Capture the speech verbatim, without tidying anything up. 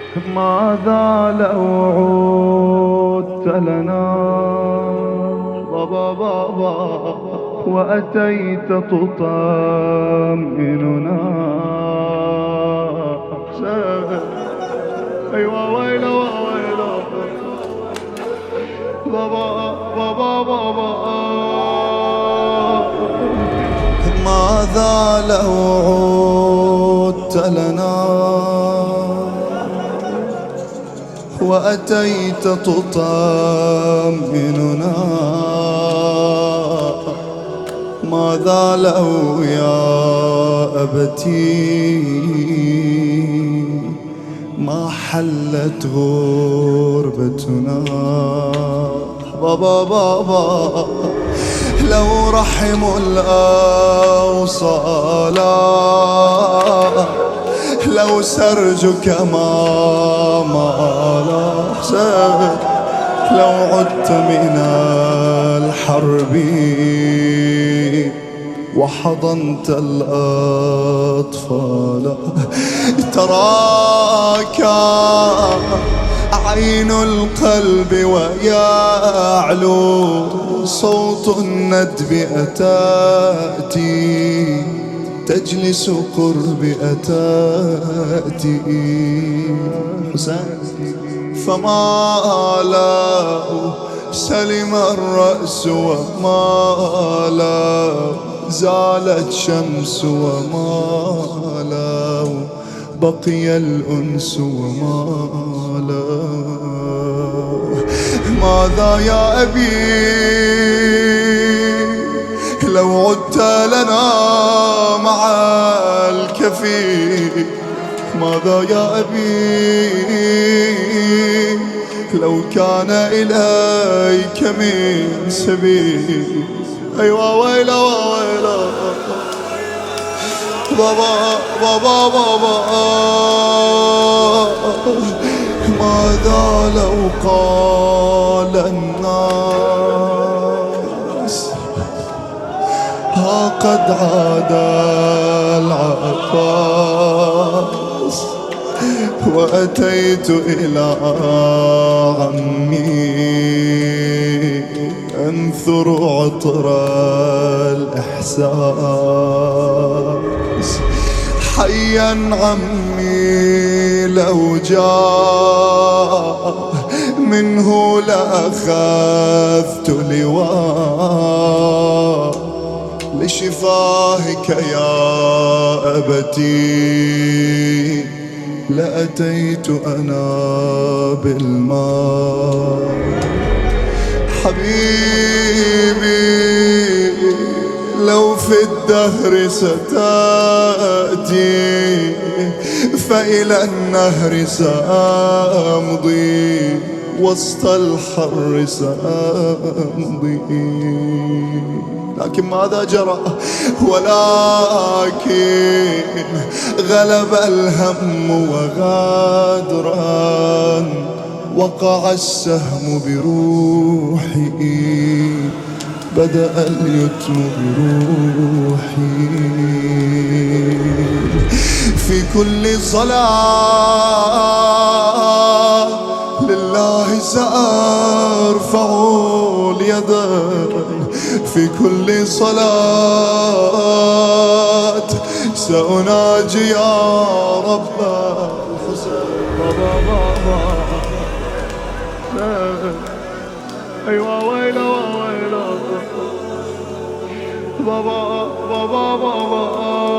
ماذا لو عدت لنا بابا بابا وأتيت تطمئننا. أيوة ويلو ويلو بابا بابا بابا. ماذا لو عدت لنا وأتيت تطمئننا. ماذا لو يا أبتي ما حلت غربتنا. بابا بابا لو رحم الأوصال لو سرجك ما مالا لو عدت من الحرب وحضنت الأطفال تراك عين القلب ويعلو صوت الندب أتاتي تجلس قرب أتاتي. حسين فما لا سلم الرأس وما لا زالت شمس وما لا بقي الأنس وما لا. ماذا يا أبي لو عدت لنا مع الكفي. ماذا يا أبي لو كان إليك من سبيل. أيوة ويلا ويلا بابا بابا بابا. ماذا لو قال الناس ها قد عاد العباس وأتيت إلى عمي أنثر عطر الإحساس. حيا عمي لو جاء منه لأخذت لواء لشفاهك يا أبتي لأتيت أنا بالماء. حبيبي لو في الدهر ستأتي فإلى النهر سأمضي وسط الحر سأمضي. لكن ماذا جرى ولكن غلب الهم وغادرا وقع السهم بروحي بدأ اليتم بروحي. في كل صلاة لله سأرفع اليدين. في كل صلاة سأناجي يا رب الحسين. بابا بابا أيوة ويلا ويلا بابا بابا بابا.